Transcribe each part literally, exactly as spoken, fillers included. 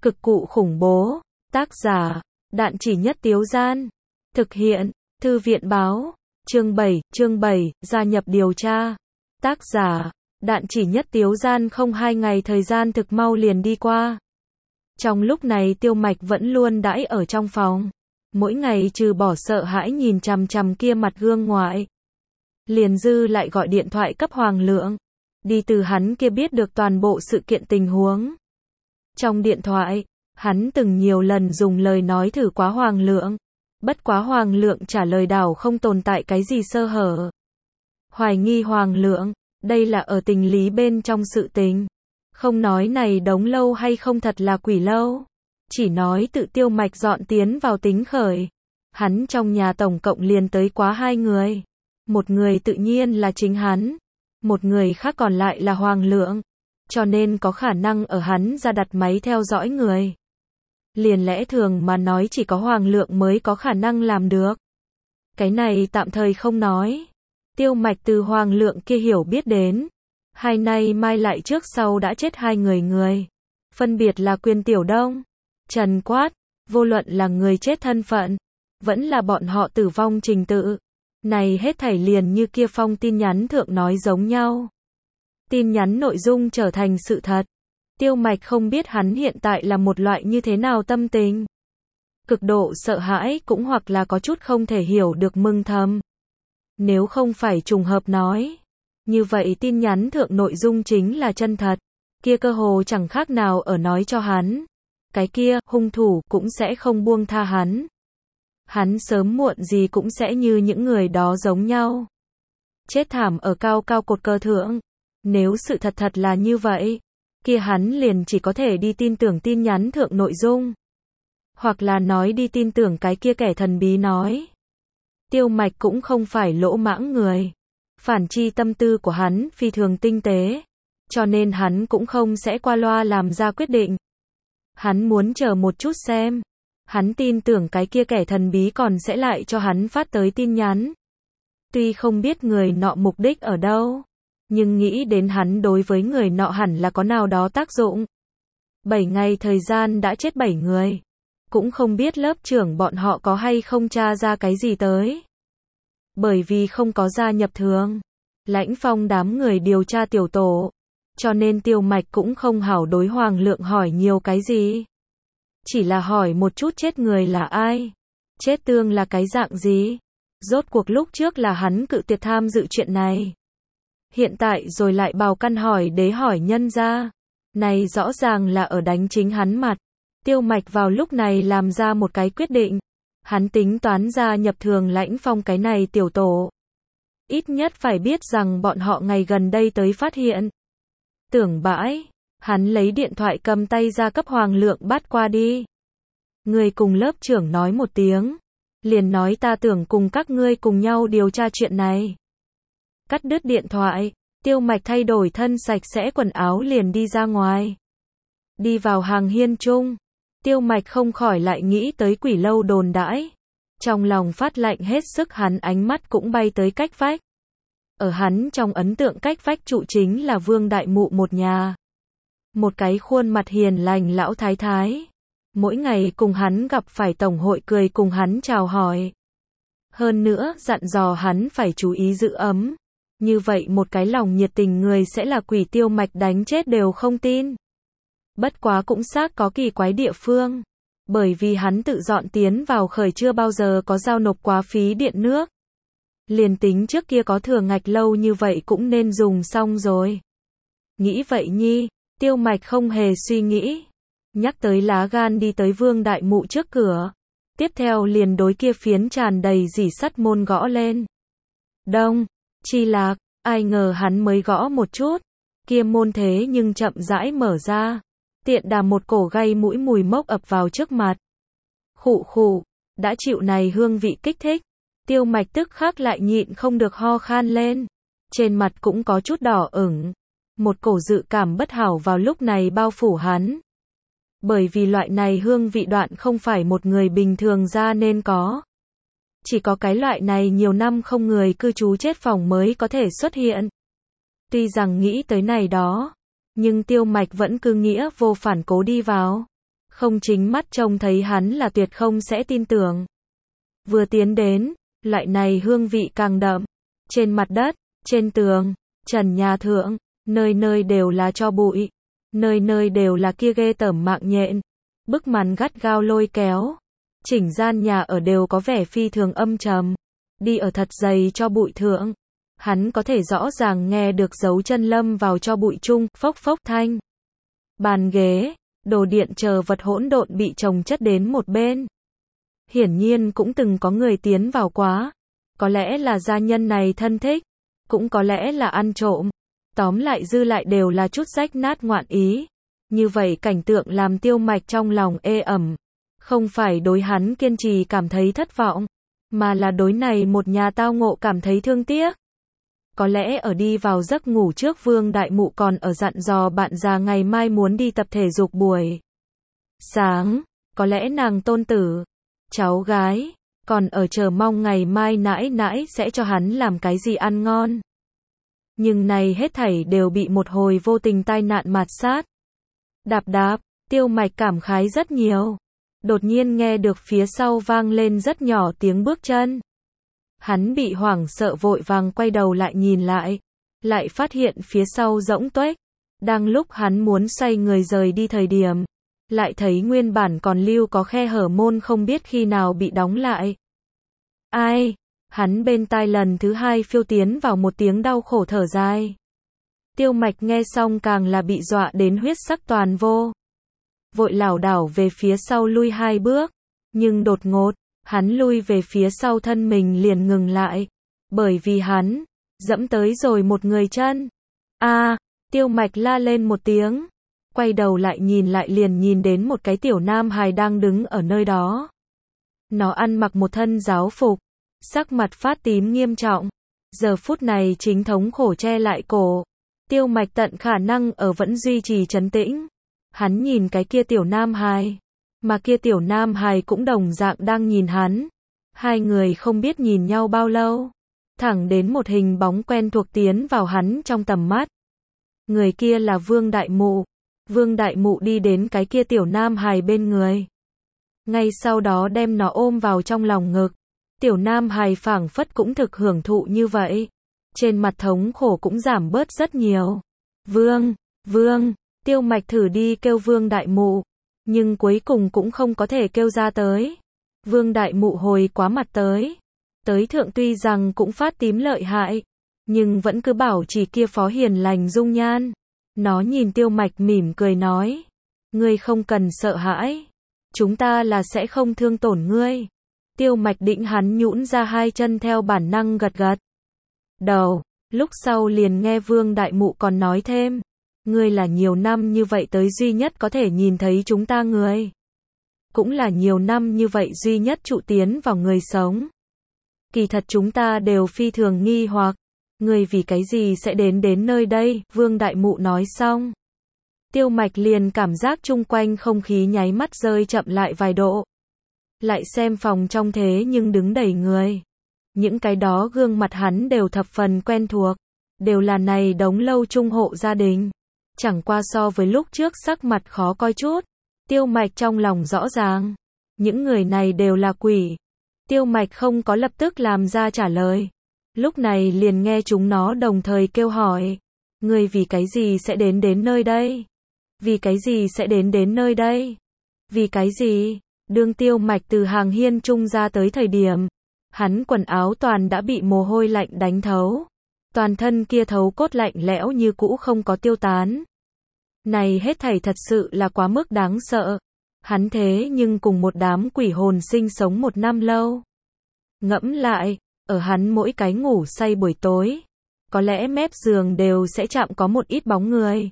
Cực cụ khủng bố. Tác giả, Đạn Chỉ Nhất Tiếu Gian. Thực hiện, Thư viện báo. Chương bảy, chương bảy, gia nhập điều tra. Tác giả, Đạn Chỉ Nhất Tiếu Gian. Không hai ngày thời gian thực mau liền đi qua. Trong lúc này Tiêu Mạch vẫn luôn đãi ở trong phòng. Mỗi ngày trừ bỏ sợ hãi nhìn chằm chằm kia mặt gương ngoại. Liền dư lại gọi điện thoại cấp Hoàng Lượng. Đi từ hắn kia biết được toàn bộ sự kiện tình huống. Trong điện thoại, hắn từng nhiều lần dùng lời nói thử quá Hoàng Lượng. Bất quá Hoàng Lượng trả lời đảo không tồn tại cái gì sơ hở. Hoài nghi Hoàng Lượng, đây là ở tình lý bên trong sự tình. Không nói này đống lâu hay không thật là quỷ lâu. Chỉ nói tự Tiêu Mạch dọn tiến vào tính khởi. Hắn trong nhà tổng cộng liền tới quá hai người. Một người tự nhiên là chính hắn. Một người khác còn lại là Hoàng Lượng. Cho nên có khả năng ở hắn ra đặt máy theo dõi người. Liền lẽ thường mà nói chỉ có Hoàng Lượng mới có khả năng làm được. Cái này tạm thời không nói. Tiêu Mạch từ Hoàng Lượng kia hiểu biết đến. Hai nay mai lại trước sau đã chết hai người người. Phân biệt là Quyền Tiểu Đông, Trần Quát. Vô luận là người chết thân phận, vẫn là bọn họ tử vong trình tự. Này hết thảy liền như kia phong tin nhắn thượng nói giống nhau. Tin nhắn nội dung trở thành sự thật. Tiêu Mạch không biết hắn hiện tại là một loại như thế nào tâm tình. Cực độ sợ hãi cũng hoặc là có chút không thể hiểu được mừng thầm. Nếu không phải trùng hợp nói. Như vậy tin nhắn thượng nội dung chính là chân thật. Kia cơ hồ chẳng khác nào ở nói cho hắn. Cái kia, hung thủ cũng sẽ không buông tha hắn. Hắn sớm muộn gì cũng sẽ như những người đó giống nhau. Chết thảm ở cao cao cột cờ thượng. Nếu sự thật thật là như vậy, kia hắn liền chỉ có thể đi tin tưởng tin nhắn thượng nội dung. Hoặc là nói đi tin tưởng cái kia kẻ thần bí nói. Tiêu Mạch cũng không phải lỗ mãng người. Phản chi tâm tư của hắn phi thường tinh tế. Cho nên hắn cũng không sẽ qua loa làm ra quyết định. Hắn muốn chờ một chút xem. Hắn tin tưởng cái kia kẻ thần bí còn sẽ lại cho hắn phát tới tin nhắn. Tuy không biết người nọ mục đích ở đâu. Nhưng nghĩ đến hắn đối với người nọ hẳn là có nào đó tác dụng. Bảy ngày thời gian đã chết bảy người. Cũng không biết lớp trưởng bọn họ có hay không tra ra cái gì tới. Bởi vì không có gia nhập thường. Lãnh Phong đám người điều tra tiểu tổ. Cho nên Tiêu Mạch cũng không hảo đối Hoàng Lượng hỏi nhiều cái gì. Chỉ là hỏi một chút chết người là ai. Chết tương là cái dạng gì. Rốt cuộc lúc trước là hắn cự tuyệt tham dự chuyện này. Hiện tại rồi lại bào căn hỏi đế hỏi nhân ra. Này rõ ràng là ở đánh chính hắn mặt. Tiêu Mạch vào lúc này làm ra một cái quyết định. Hắn tính toán ra nhập thường Lãnh Phong cái này tiểu tổ. Ít nhất phải biết rằng bọn họ ngày gần đây tới phát hiện. Tưởng bãi. Hắn lấy điện thoại cầm tay ra cấp Hoàng Lượng bắt qua đi. Người cùng lớp trưởng nói một tiếng. Liền nói ta tưởng cùng các ngươi cùng nhau điều tra chuyện này. Cắt đứt điện thoại, Tiêu Mạch thay đổi thân sạch sẽ quần áo liền đi ra ngoài. Đi vào hàng hiên chung, Tiêu Mạch không khỏi lại nghĩ tới quỷ lâu đồn đãi. Trong lòng phát lạnh hết sức hắn ánh mắt cũng bay tới cách vách. Ở hắn trong ấn tượng cách vách trụ chính là Vương Đại Mụ một nhà. Một cái khuôn mặt hiền lành lão thái thái. Mỗi ngày cùng hắn gặp phải tổng hội cười cùng hắn chào hỏi. Hơn nữa dặn dò hắn phải chú ý giữ ấm. Như vậy một cái lòng nhiệt tình người sẽ là quỷ. Tiêu Mạch đánh chết đều không tin. Bất quá cũng xác có kỳ quái địa phương. Bởi vì hắn tự dọn tiến vào khởi chưa bao giờ có giao nộp quá phí điện nước. Liền tính trước kia có thừa ngạch lâu như vậy cũng nên dùng xong rồi. Nghĩ vậy nhi, Tiêu Mạch không hề suy nghĩ. Nhắc tới lá gan đi tới Vương Đại Mụ trước cửa. Tiếp theo liền đối kia phiến tràn đầy rỉ sắt môn gõ lên. Đông, Chi Lạc, ai ngờ hắn mới gõ một chút. Kia môn thế nhưng chậm rãi mở ra. Tiện đà một cổ gây mũi mùi mốc ập vào trước mặt. Khụ khụ, đã chịu này hương vị kích thích. Tiêu Mạch tức khắc lại nhịn không được ho khan lên. Trên mặt cũng có chút đỏ ửng. Một cổ dự cảm bất hảo vào lúc này bao phủ hắn. Bởi vì loại này hương vị đoạn không phải một người bình thường ra nên có. Chỉ có cái loại này nhiều năm không người cư trú chết phòng mới có thể xuất hiện. Tuy rằng nghĩ tới này đó, nhưng Tiêu Mạch vẫn cứ nghĩa vô phản cố đi vào. không chính mắt trông thấy hắn là tuyệt không sẽ tin tưởng. Vừa tiến đến, loại này hương vị càng đậm. Trên mặt đất, trên tường, trần nhà thượng, nơi nơi đều là tro bụi, nơi nơi đều là kia ghê tởm mạng nhện, bức màn gắt gao lôi kéo. Chỉnh gian nhà ở đều có vẻ phi thường âm trầm, đi ở thật dày tro bụi thượng. Hắn có thể rõ ràng nghe được dấu chân lâm vào tro bụi chung, phốc phốc thanh. Bàn ghế, đồ điện chờ vật hỗn độn bị chồng chất đến một bên. Hiển nhiên cũng từng có người tiến vào quá. Có lẽ là gia nhân này thân thích, cũng có lẽ là ăn trộm. Tóm lại dư lại đều là chút rách nát ngoạn ý. Như vậy cảnh tượng làm Tiêu Mạch trong lòng ê ẩm. Không phải đối hắn kiên trì cảm thấy thất vọng, mà là đối này một nhà tao ngộ cảm thấy thương tiếc. Có lẽ ở đi vào giấc ngủ trước Vương Đại Mụ còn ở dặn dò bạn già ngày mai muốn đi tập thể dục buổi sáng, có lẽ nàng tôn tử, cháu gái, còn ở chờ mong ngày mai nãi nãi sẽ cho hắn làm cái gì ăn ngon. Nhưng này hết thảy đều bị một hồi vô tình tai nạn mạt sát. Đạp đạp, Tiêu Mạch cảm khái rất nhiều. Đột nhiên nghe được phía sau vang lên rất nhỏ tiếng bước chân. Hắn bị hoảng sợ vội vàng quay đầu lại nhìn lại. Lại phát hiện phía sau rỗng tuếch. Đang lúc hắn muốn xoay người rời đi thời điểm. Lại thấy nguyên bản còn lưu có khe hở môn không biết khi nào bị đóng lại. Ai? Hắn bên tai lần thứ hai phiêu tiến vào một tiếng đau khổ thở dài. Tiêu Mạch nghe xong càng là bị dọa đến huyết sắc toàn vô. Vội lảo đảo về phía sau lui hai bước. Nhưng đột ngột, hắn lui về phía sau thân mình liền ngừng lại. Bởi vì hắn, dẫm tới rồi một người chân. A, Tiêu Mạch la lên một tiếng. Quay đầu lại nhìn lại liền nhìn đến một cái tiểu nam hài đang đứng ở nơi đó. Nó ăn mặc một thân giáo phục. Sắc mặt phát tím nghiêm trọng. Giờ phút này chính thống khổ che lại cổ. Tiêu Mạch tận khả năng ở vẫn duy trì trấn tĩnh. Hắn nhìn cái kia tiểu nam hài. Mà kia tiểu nam hài cũng đồng dạng đang nhìn hắn. Hai người không biết nhìn nhau bao lâu. Thẳng đến một hình bóng quen thuộc tiến vào hắn trong tầm mắt. Người kia là Vương Đại Mụ. Vương Đại Mụ đi đến cái kia tiểu nam hài bên người. Ngay sau đó đem nó ôm vào trong lòng ngực. Tiểu nam hài phảng phất cũng thực hưởng thụ như vậy. Trên mặt thống khổ cũng giảm bớt rất nhiều. Vương, Vương, Tiêu Mạch thử đi kêu Vương Đại Mụ. Nhưng cuối cùng cũng không có thể kêu ra tới. Vương Đại Mụ hồi quá mặt tới. Tới thượng tuy rằng cũng phát tím lợi hại. Nhưng vẫn cứ bảo chỉ kia phó hiền lành dung nhan. Nó nhìn Tiêu Mạch mỉm cười nói. Ngươi không cần sợ hãi. Chúng ta là sẽ không thương tổn ngươi. Tiêu Mạch định hắn nhũn ra hai chân theo bản năng gật gật đầu. Lúc sau liền nghe Vương Đại Mụ còn nói thêm. Ngươi là nhiều năm như vậy tới duy nhất có thể nhìn thấy chúng ta người. Cũng là nhiều năm như vậy duy nhất trụ tiến vào người sống. Kỳ thật chúng ta đều phi thường nghi hoặc. Ngươi vì cái gì sẽ đến đến nơi đây? Vương Đại Mụ nói xong. Tiêu Mạch liền cảm giác chung quanh không khí nháy mắt rơi chậm lại vài độ. Lại xem phòng trong thế nhưng đứng đầy người. Những cái đó gương mặt hắn đều thập phần quen thuộc. Đều là này đống lâu chung hộ gia đình. Chẳng qua so với lúc trước sắc mặt khó coi chút. Tiêu Mạch trong lòng rõ ràng. Những người này đều là quỷ. Tiêu Mạch không có lập tức làm ra trả lời. Lúc này liền nghe chúng nó đồng thời kêu hỏi. Người vì cái gì sẽ đến đến nơi đây? Vì cái gì sẽ đến đến nơi đây? Vì cái gì? Đương Tiêu Mạch từ hàng hiên trung ra tới thời điểm. Hắn quần áo toàn đã bị mồ hôi lạnh đánh thấu. Toàn thân kia thấu cốt lạnh lẽo như cũ không có tiêu tán. Này hết thảy thật sự là quá mức đáng sợ. Hắn thế nhưng cùng một đám quỷ hồn sinh sống một năm lâu. Ngẫm lại, ở hắn mỗi cái ngủ say buổi tối, có lẽ mép giường đều sẽ chạm có một ít bóng người.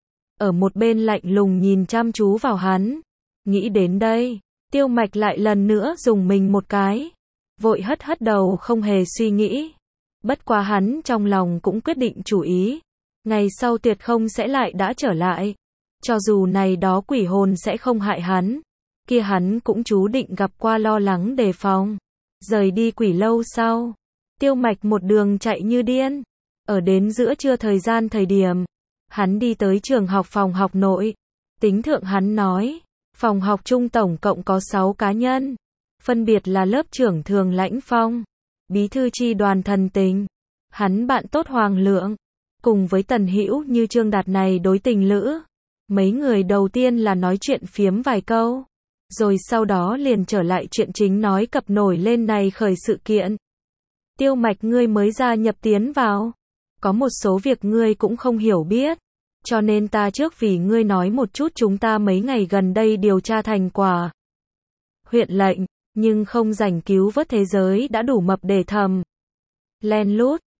Ở một bên lạnh lùng nhìn chăm chú vào hắn. Nghĩ đến đây, Tiêu Mạch lại lần nữa dùng mình một cái. Vội hất hất đầu không hề suy nghĩ. Bất quá hắn trong lòng cũng quyết định chủ ý. Ngày sau tuyệt không sẽ lại đã trở lại. Cho dù này đó quỷ hồn sẽ không hại hắn. Kia hắn cũng chú định gặp qua lo lắng đề phòng. Rời đi quỷ lâu sau. Tiêu Mạch một đường chạy như điên. Ở đến giữa trưa thời gian thời điểm. Hắn đi tới trường học phòng học nội. Tính thượng hắn nói. Phòng học chung tổng cộng có sáu cá nhân, phân biệt là lớp trưởng Thường Lãnh Phong, bí thư chi đoàn Thần Tình, hắn bạn tốt Hoàng Lượng, cùng với Tần Hữu Như Trương Đạt này đối tình lữ. Mấy người đầu tiên là nói chuyện phiếm vài câu, rồi sau đó liền trở lại chuyện chính, nói cập nổi lên này khởi sự kiện. Tiêu Mạch, ngươi mới gia nhập tiến vào, có một số việc ngươi cũng không hiểu biết, cho nên ta trước vì ngươi nói một chút chúng ta mấy ngày gần đây điều tra thành quả. Huyện lệnh, nhưng không rảnh cứu vớt thế giới đã đủ mập để thầm. Len lút,